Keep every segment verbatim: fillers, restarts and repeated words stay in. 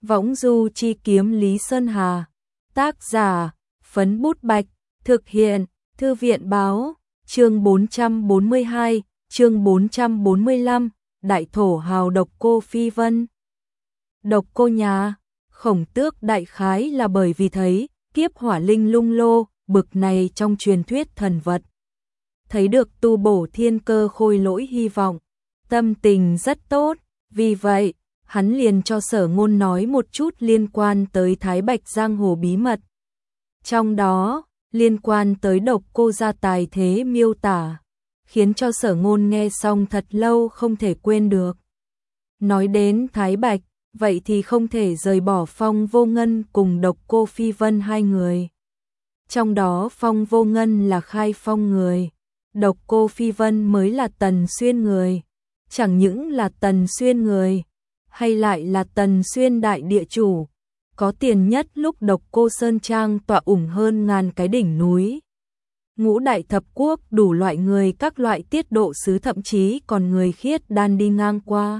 Võng du chi kiếm Lý Sơn Hà. Tác giả, Phấn Bút Bạch. Thực hiện, Thư viện Báo. Chương bốn trăm bốn mươi hai, chương bốn trăm bốn mươi lăm, Đại thổ hào Độc Cô Phi Vân. Độc Cô nhà, Khổng Tước đại khái là bởi vì thấy kiếp hỏa linh lung lô, bực này trong truyền thuyết thần vật. Thấy được tu bổ thiên cơ khôi lỗi hy vọng, tâm tình rất tốt, vì vậy, hắn liền cho Sở Ngôn nói một chút liên quan tới Thái Bạch Giang Hồ bí mật. Trong đó, liên quan tới Độc Cô gia tài thế miêu tả, khiến cho Sở Ngôn nghe xong thật lâu không thể quên được. Nói đến Thái Bạch, vậy thì không thể rời bỏ Phong Vô Ngân cùng Độc Cô Phi Vân hai người. Trong đó Phong Vô Ngân là Khai Phong người, Độc Cô Phi Vân mới là Tần Xuyên người. Chẳng những là Tần Xuyên người, hay lại là Tần Xuyên đại địa chủ, có tiền nhất lúc Độc Cô Sơn Trang tọa ủng hơn ngàn cái đỉnh núi. Ngũ đại thập quốc đủ loại người các loại tiết độ sứ thậm chí còn người khiết đan đi ngang qua.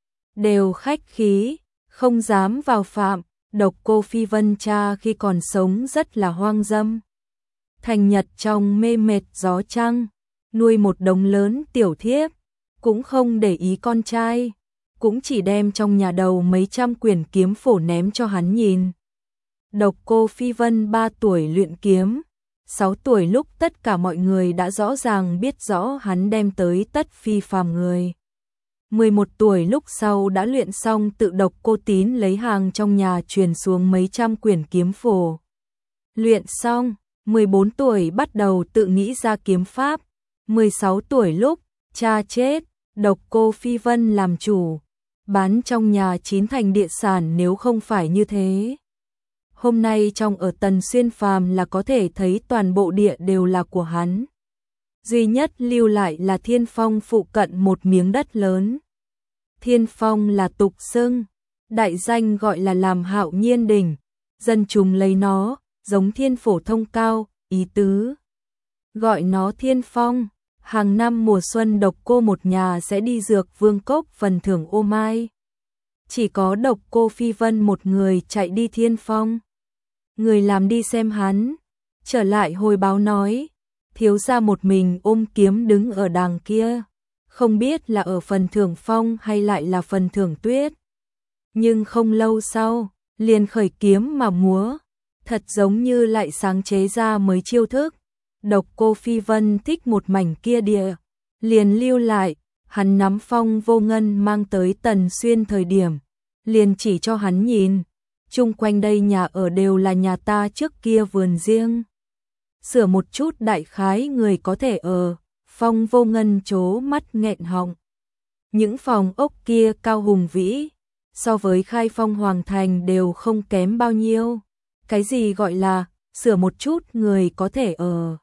Đều khách khí, không dám vào phạm. Độc Cô Phi Vân cha khi còn sống rất là hoang dâm. Thành nhật trong mê mệt gió trăng, nuôi một đống lớn tiểu thiếp, cũng không để ý con trai, cũng chỉ đem trong nhà đầu mấy trăm quyển kiếm phổ ném cho hắn nhìn. Độc Cô Phi Vân ba tuổi luyện kiếm, sáu tuổi lúc tất cả mọi người đã rõ ràng biết rõ hắn đem tới tất phi phàm người. mười một tuổi lúc sau đã luyện xong tự Độc Cô Tín lấy hàng trong nhà truyền xuống mấy trăm quyển kiếm phổ. Luyện xong, mười bốn tuổi bắt đầu tự nghĩ ra kiếm pháp, mười sáu tuổi lúc cha chết, Độc Cô Phi Vân làm chủ, bán trong nhà chín thành địa sản. Nếu không phải như thế, hôm nay trong ở Tần Xuyên phàm là có thể thấy toàn bộ địa đều là của hắn. Duy nhất lưu lại là Thiên Phong phụ cận một miếng đất lớn. Thiên Phong là tục xưng, đại danh gọi là làm Hạo Nhiên đỉnh, dân chúng lấy nó, giống thiên phổ thông cao, ý tứ gọi nó Thiên Phong. Hàng năm mùa xuân Độc Cô một nhà sẽ đi Dược Vương Cốc phần thưởng ô mai. Chỉ có Độc Cô Phi Vân một người chạy đi Thiên Phong. Người làm đi xem hắn, trở lại hồi báo nói, thiếu gia một mình ôm kiếm đứng ở đàng kia, không biết là ở phần thưởng phong hay lại là phần thưởng tuyết. Nhưng không lâu sau, liền khởi kiếm mà múa, thật giống như lại sáng chế ra mới chiêu thức. Độc Cô Phi Vân thích một mảnh kia địa, liền lưu lại. Hắn nắm Phong Vô Ngân mang tới Tần Xuyên thời điểm, liền chỉ cho hắn nhìn, chung quanh đây nhà ở đều là nhà ta trước kia vườn riêng, sửa một chút đại khái người có thể ở. Phong Vô Ngân trố mắt nghẹn họng. Những phòng ốc kia cao hùng vĩ, so với Khai Phong Hoàng Thành đều không kém bao nhiêu. Cái gì gọi là sửa một chút người có thể ở.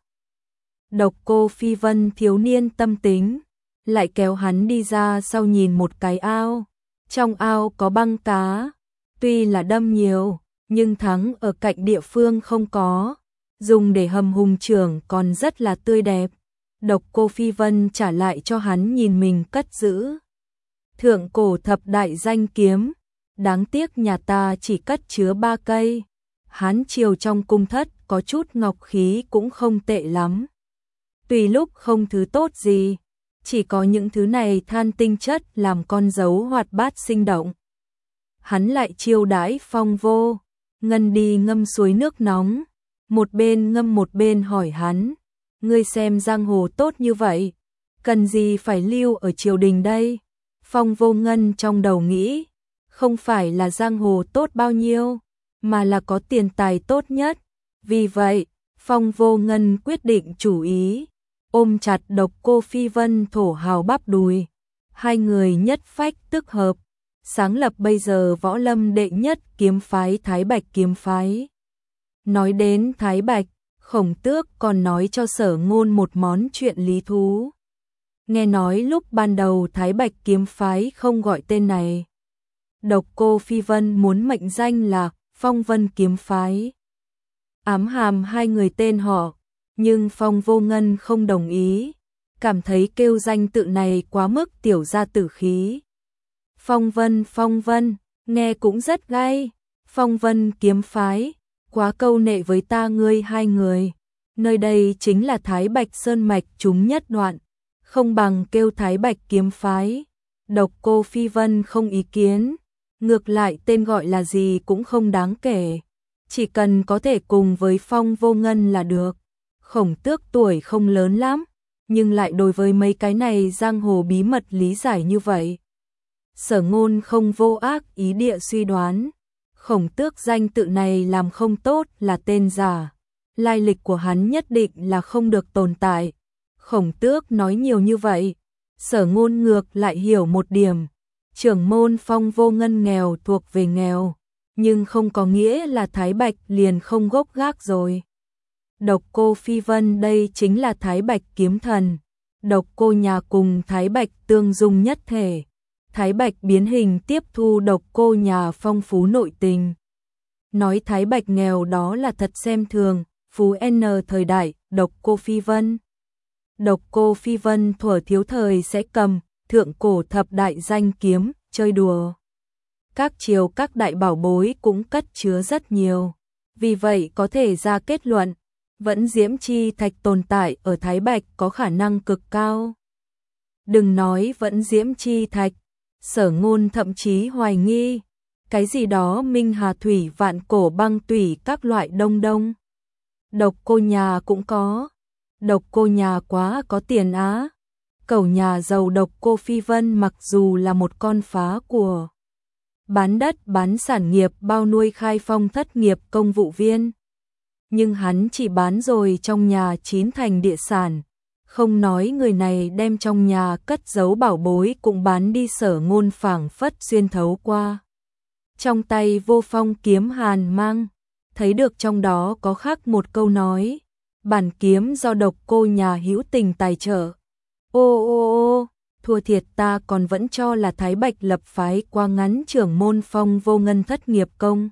Độc Cô Phi Vân thiếu niên tâm tính, lại kéo hắn đi ra sau nhìn một cái ao. Trong ao có băng cá, tuy là đâm nhiều, nhưng thắng ở cạnh địa phương không có, dùng để hầm hùng trưởng còn rất là tươi đẹp. Độc Cô Phi Vân trả lại cho hắn nhìn mình cất giữ thượng cổ thập đại danh kiếm, đáng tiếc nhà ta chỉ cất chứa ba cây. Hán triều trong cung thất có chút ngọc khí cũng không tệ lắm, tùy lúc không thứ tốt gì, chỉ có những thứ này than tinh chất làm con dấu hoạt bát sinh động. Hắn lại chiêu đãi Phong Vô Ngân đi ngâm suối nước nóng, một bên ngâm một bên hỏi hắn, ngươi xem giang hồ tốt như vậy, cần gì phải lưu ở triều đình đây? Phong Vô Ngân trong đầu nghĩ, không phải là giang hồ tốt bao nhiêu, mà là có tiền tài tốt nhất. Vì vậy, Phong Vô Ngân quyết định chủ ý, ôm chặt Độc Cô Phi Vân thổ hào bắp đùi. Hai người nhất phách tức hợp, sáng lập bây giờ võ lâm đệ nhất kiếm phái Thái Bạch kiếm phái. Nói đến Thái Bạch, Khổng Tước còn nói cho Sở Ngôn một món chuyện lý thú. Nghe nói lúc ban đầu Thái Bạch kiếm phái không gọi tên này. Độc Cô Phi Vân muốn mệnh danh là Phong Vân kiếm phái, ám hàm hai người tên họ, nhưng Phong Vô Ngân không đồng ý, cảm thấy kêu danh tự này quá mức tiểu gia tử khí. Phong Vân, Phong Vân, Nghe cũng rất gay. Phong Vân kiếm phái, quá câu nệ với ta ngươi hai người. Nơi đây chính là Thái Bạch Sơn mạch chúng nhất đoạn, không bằng kêu Thái Bạch kiếm phái. Độc Cô Phi Vân không ý kiến, ngược lại tên gọi là gì cũng không đáng kể, chỉ cần có thể cùng với Phong Vô Ngân là được. Khổng Tước tuổi không lớn lắm, nhưng lại đối với mấy cái này giang hồ bí mật lý giải như vậy. Sở Ngôn không vô ác ý địa suy đoán, Khổng Tước danh tự này làm không tốt là tên giả, lai lịch của hắn nhất định là không được tồn tại. Khổng Tước nói nhiều như vậy, Sở Ngôn ngược lại hiểu một điểm, trưởng môn Phong Vô Ngân nghèo thuộc về nghèo, nhưng không có nghĩa là Thái Bạch liền không gốc gác rồi. Độc Cô Phi Vân đây chính là Thái Bạch kiếm thần, Độc Cô nhà cùng Thái Bạch tương dung nhất thể. Thái Bạch biến hình tiếp thu Độc Cô nhà phong phú nội tình. Nói Thái Bạch nghèo đó là thật xem thường, phú N thời đại, Độc Cô Phi Vân. Độc Cô Phi Vân thuở thiếu thời sẽ cầm thượng cổ thập đại danh kiếm, chơi đùa. Các triều các đại bảo bối cũng cất chứa rất nhiều. Vì vậy có thể ra kết luận, vẫn Diễm Chi Thạch tồn tại ở Thái Bạch có khả năng cực cao. Đừng nói vẫn Diễm Chi Thạch, Sở Ngôn thậm chí hoài nghi, cái gì đó Minh Hà Thủy vạn cổ băng tủy các loại đông đông. Độc Cô nhà cũng có, Độc Cô nhà quá có tiền á. Cẩu nhà giàu Độc Cô Phi Vân mặc dù là một con phá của, bán đất bán sản nghiệp bao nuôi khai phong thất nghiệp công vụ viên. Nhưng hắn chỉ bán rồi trong nhà chín thành địa sản, không nói người này đem trong nhà cất giấu bảo bối cũng bán đi. Sở Ngôn phảng phất xuyên thấu qua. Trong tay Vô Phong kiếm hàn mang, thấy được trong đó có khắc một câu nói, bản kiếm do Độc Cô nhà hữu tình tài trợ. Ô ô ô, thua thiệt ta còn vẫn cho là Thái Bạch lập phái qua ngắn trưởng môn Phong Vô Ngân thất nghiệp công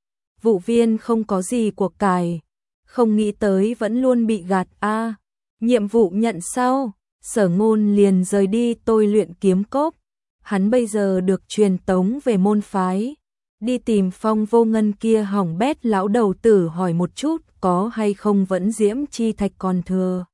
vụ viên không có gì của cải, không nghĩ tới vẫn luôn bị gạt a. À, nhiệm vụ nhận sau, Sở Ngôn liền rời đi tôi luyện kiếm cốc. Hắn bây giờ được truyền tống về môn phái, đi tìm Phong Vô Ngân kia hỏng bét lão đầu tử hỏi một chút có hay không vẫn Diễm Chi Thạch còn thừa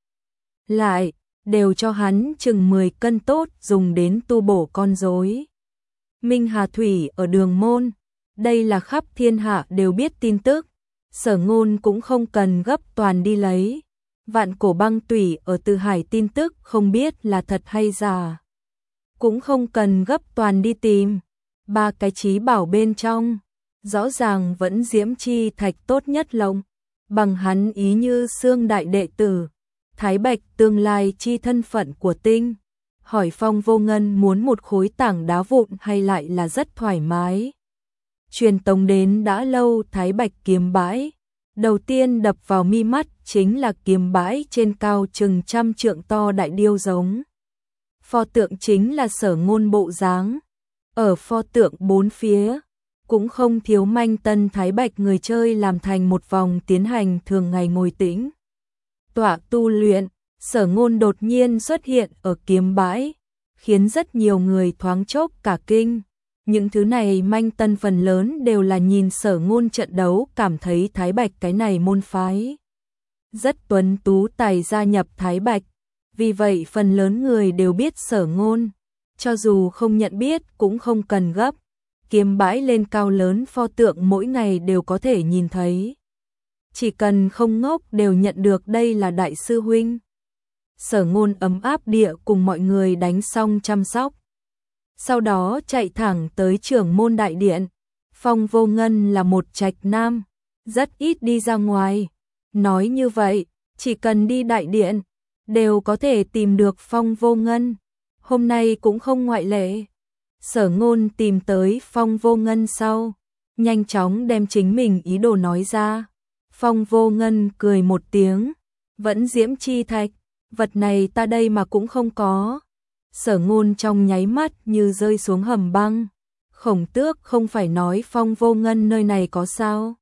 lại, đều cho hắn chừng mười cân tốt dùng đến tu bổ con rối. Minh Hà Thủy ở Đường Môn, đây là khắp thiên hạ đều biết tin tức, Sở Ngôn cũng không cần gấp toàn đi lấy. Vạn cổ băng tủy ở Từ Hải tin tức không biết là thật hay giả, cũng không cần gấp toàn đi tìm. Ba cái trí bảo bên trong, rõ ràng vẫn Diễm Chi Thạch tốt nhất lộng, bằng hắn ý như xương đại đệ tử, Thái Bạch tương lai chi thân phận của tinh. Hỏi Phong Vô Ngân muốn một khối tảng đá vụn hay lại là rất thoải mái. Truyền tống đến đã lâu Thái Bạch kiếm bãi, đầu tiên đập vào mi mắt chính là kiếm bãi trên cao chừng trăm trượng to đại điêu giống. Pho tượng chính là Sở Ngôn bộ dáng. Ở pho tượng bốn phía, cũng không thiếu manh tân Thái Bạch người chơi làm thành một vòng tiến hành thường ngày ngồi tĩnh tọa tu luyện. Sở Ngôn đột nhiên xuất hiện ở kiếm bãi, khiến rất nhiều người thoáng chốc cả kinh. Những thứ này manh tân phần lớn đều là nhìn Sở Ngôn trận đấu cảm thấy Thái Bạch cái này môn phái rất tuấn tú tài gia nhập Thái Bạch. Vì vậy phần lớn người đều biết Sở Ngôn, cho dù không nhận biết cũng không cần gấp. Kiếm bãi lên cao lớn pho tượng mỗi ngày đều có thể nhìn thấy. Chỉ cần không ngốc đều nhận được đây là đại sư huynh. Sở Ngôn ấm áp địa cùng mọi người đánh xong chăm sóc, sau đó chạy thẳng tới trưởng môn đại điện. Phong Vô Ngân là một trạch nam, rất ít đi ra ngoài. Nói như vậy, chỉ cần đi đại điện, đều có thể tìm được Phong Vô Ngân. Hôm nay cũng không ngoại lệ. Sở Ngôn tìm tới Phong Vô Ngân sau, nhanh chóng đem chính mình ý đồ nói ra. Phong Vô Ngân cười một tiếng, vẫn Diễm Chi Thạch, vật này ta đây mà cũng không có. Sở Ngôn trong nháy mắt như rơi xuống hầm băng. Khổng Tước không phải nói Phong Vô Ngân nơi này có sao?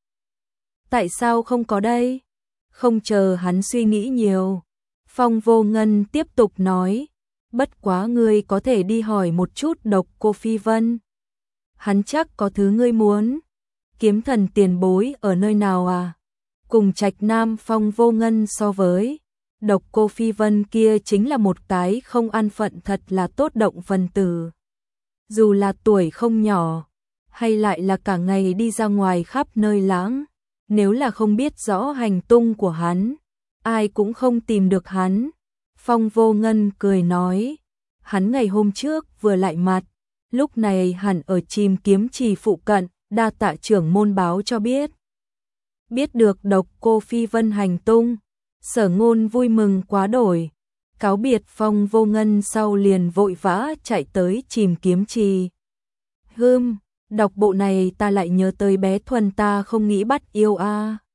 Tại sao không có đây? Không chờ hắn suy nghĩ nhiều, Phong Vô Ngân tiếp tục nói, bất quá ngươi có thể đi hỏi một chút Độc Cô Phi Vân. hắn chắc có thứ ngươi muốn. Kiếm thần tiền bối ở nơi nào à? Cùng Trạch Nam Phong Vô Ngân so với, Độc Cô Phi Vân kia chính là một cái không an phận thật là tốt động phần tử. Dù là tuổi không nhỏ, hay lại là cả ngày đi ra ngoài khắp nơi lãng, nếu là không biết rõ hành tung của hắn, ai cũng không tìm được hắn. Phong Vô Ngân cười nói, hắn ngày hôm trước vừa lại mặt, lúc này hẳn ở Chìm Kiếm Trì phụ cận, đa tạ trưởng môn báo cho biết. Biết được Độc Cô Phi Vân hành tung, Sở Ngôn vui mừng quá đổi, cáo biệt Phong Vô Ngân sau liền vội vã chạy tới Chìm Kiếm Trì. Hừm, đọc bộ này ta lại nhớ tới bé Thuần ta không nghĩ bắt yêu a. À.